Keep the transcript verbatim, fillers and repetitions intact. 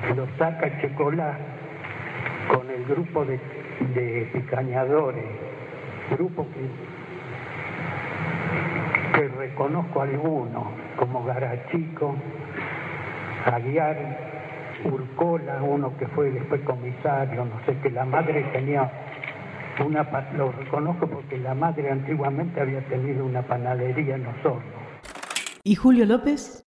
Lo saca Checolá con el grupo de, de picañadores, grupo que, que reconozco algunos, como Garachico, Aguiar, Urcola, uno que fue después comisario, no sé, que la madre tenía una, lo reconozco porque la madre antiguamente había tenido una panadería en Osorno. ¿Y Julio López?